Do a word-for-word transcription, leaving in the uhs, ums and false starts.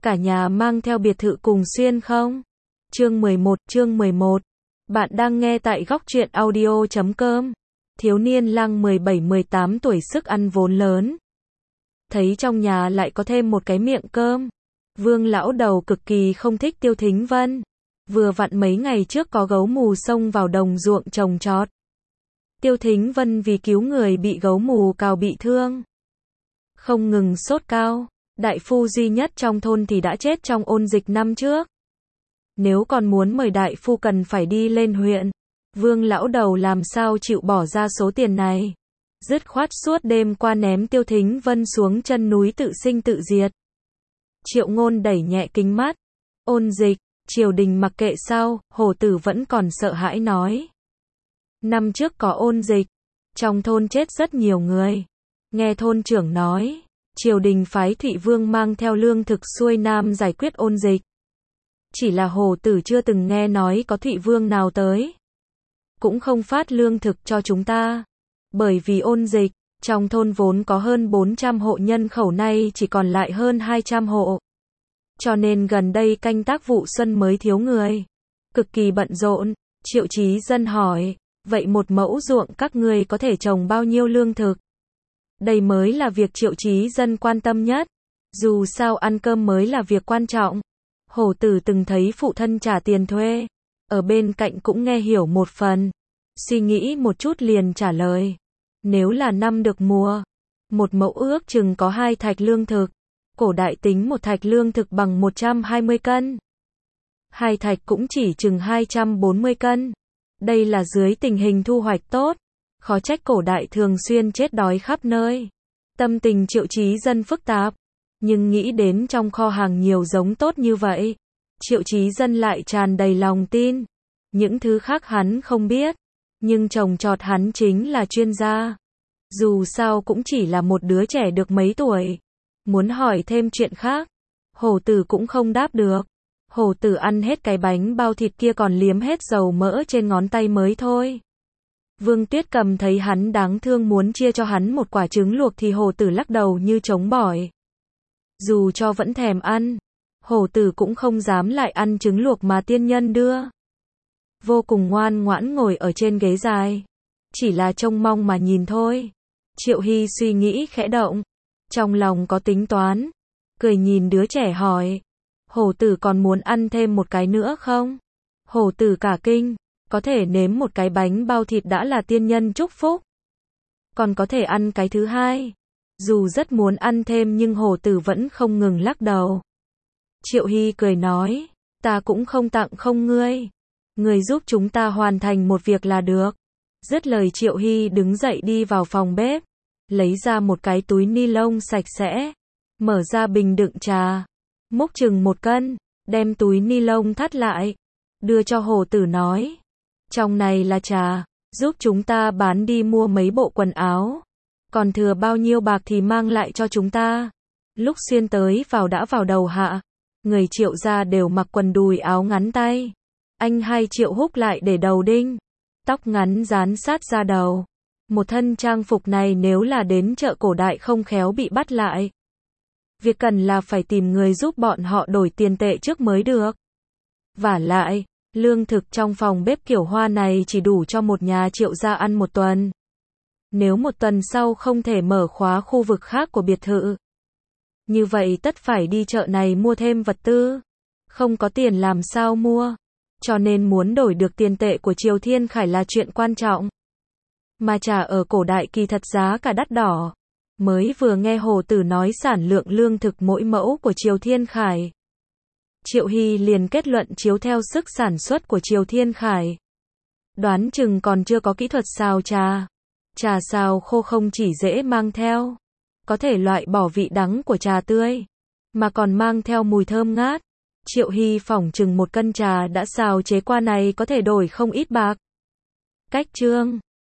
cả nhà mang theo biệt thự cùng xuyên không? Chương mười một, chương mười một. Bạn đang nghe tại góc truyện audio chấm com. Thiếu niên lang mười bảy mười tám tuổi sức ăn vốn lớn. Thấy trong nhà lại có thêm một cái miệng cơm. Vương lão đầu cực kỳ không thích Tiêu Thính Vân. Vừa vặn mấy ngày trước có gấu mù xông vào đồng ruộng trồng trọt. Tiêu Thính Vân vì cứu người bị gấu mù cào bị thương. Không ngừng sốt cao. Đại phu duy nhất trong thôn thì đã chết trong ôn dịch năm trước. Nếu còn muốn mời đại phu cần phải đi lên huyện. Vương lão đầu làm sao chịu bỏ ra số tiền này. Dứt khoát suốt đêm qua ném Tiêu Thính Vân xuống chân núi tự sinh tự diệt. Triệu Ngôn đẩy nhẹ kính mắt. Ôn dịch, triều đình mặc kệ sao, hổ tử vẫn còn sợ hãi nói. Năm trước có ôn dịch, trong thôn chết rất nhiều người. Nghe thôn trưởng nói, triều đình phái Thụy Vương mang theo lương thực xuôi nam giải quyết ôn dịch. Chỉ là hổ tử chưa từng nghe nói có Thụy Vương nào tới. Cũng không phát lương thực cho chúng ta. Bởi vì ôn dịch, trong thôn vốn có hơn bốn trăm hộ nhân khẩu nay chỉ còn lại hơn hai trăm hộ. Cho nên gần đây canh tác vụ xuân mới thiếu người. Cực kỳ bận rộn. Triệu Chí Dân hỏi, vậy một mẫu ruộng các ngươi có thể trồng bao nhiêu lương thực? Đây mới là việc Triệu Chí Dân quan tâm nhất. Dù sao ăn cơm mới là việc quan trọng. Hổ tử từng thấy phụ thân trả tiền thuê. Ở bên cạnh cũng nghe hiểu một phần. Suy nghĩ một chút liền trả lời. Nếu là năm được mùa, một mẫu ước chừng có hai thạch lương thực. Cổ đại tính một thạch lương thực bằng một trăm hai mươi cân. Hai thạch cũng chỉ chừng hai trăm bốn mươi cân. Đây là dưới tình hình thu hoạch tốt. Khó trách cổ đại thường xuyên chết đói khắp nơi. Tâm tình Triệu Chí Dân phức tạp. Nhưng nghĩ đến trong kho hàng nhiều giống tốt như vậy. Triệu Chí Dân lại tràn đầy lòng tin. Những thứ khác hắn không biết. Nhưng trồng trọt hắn chính là chuyên gia. Dù sao cũng chỉ là một đứa trẻ được mấy tuổi. Muốn hỏi thêm chuyện khác. Hổ tử cũng không đáp được. Hổ tử ăn hết cái bánh bao thịt kia còn liếm hết dầu mỡ trên ngón tay mới thôi. Vương Tuyết Cầm thấy hắn đáng thương muốn chia cho hắn một quả trứng luộc thì hổ tử lắc đầu như chống bỏi. Dù cho vẫn thèm ăn, hổ tử cũng không dám lại ăn trứng luộc mà tiên nhân đưa. Vô cùng ngoan ngoãn ngồi ở trên ghế dài. Chỉ là trông mong mà nhìn thôi. Triệu Hy suy nghĩ khẽ động. Trong lòng có tính toán. Cười nhìn đứa trẻ hỏi. Hổ tử còn muốn ăn thêm một cái nữa không? Hổ tử cả kinh. Có thể nếm một cái bánh bao thịt đã là tiên nhân chúc phúc. Còn có thể ăn cái thứ hai. Dù rất muốn ăn thêm nhưng hổ tử vẫn không ngừng lắc đầu. Triệu Hy cười nói. Ta cũng không tặng không ngươi. Ngươi giúp chúng ta hoàn thành một việc là được. Dứt lời Triệu Hy đứng dậy đi vào phòng bếp. Lấy ra một cái túi ni lông sạch sẽ. Mở ra bình đựng trà. Múc chừng một cân. Đem túi ni lông thắt lại. Đưa cho hổ tử nói. Trong này là trà. Giúp chúng ta bán đi mua mấy bộ quần áo. Còn thừa bao nhiêu bạc thì mang lại cho chúng ta. Lúc xuyên tới vào đã vào đầu hạ. Người Triệu gia đều mặc quần đùi áo ngắn tay. Anh hai Triệu húc lại để đầu đinh. Tóc ngắn dán sát ra đầu. Một thân trang phục này nếu là đến chợ cổ đại không khéo bị bắt lại. Việc cần là phải tìm người giúp bọn họ đổi tiền tệ trước mới được. Vả lại, lương thực trong phòng bếp kiểu hoa này chỉ đủ cho một nhà Triệu gia ăn một tuần. Nếu một tuần sau không thể mở khóa khu vực khác của biệt thự. Như vậy tất phải đi chợ này mua thêm vật tư. Không có tiền làm sao mua. Cho nên muốn đổi được tiền tệ của Triều Thiên Khải là chuyện quan trọng. Mà trà ở cổ đại kỳ thật giá cả đắt đỏ. Mới vừa nghe hổ tử nói sản lượng lương thực mỗi mẫu của Triều Thiên Khải. Triệu Hy liền kết luận chiếu theo sức sản xuất của Triều Thiên Khải. Đoán chừng còn chưa có kỹ thuật xào trà. Trà xào khô không chỉ dễ mang theo. Có thể loại bỏ vị đắng của trà tươi. Mà còn mang theo mùi thơm ngát. Triệu Hy phỏng chừng một cân trà đã xào chế qua này có thể đổi không ít bạc. Cách chương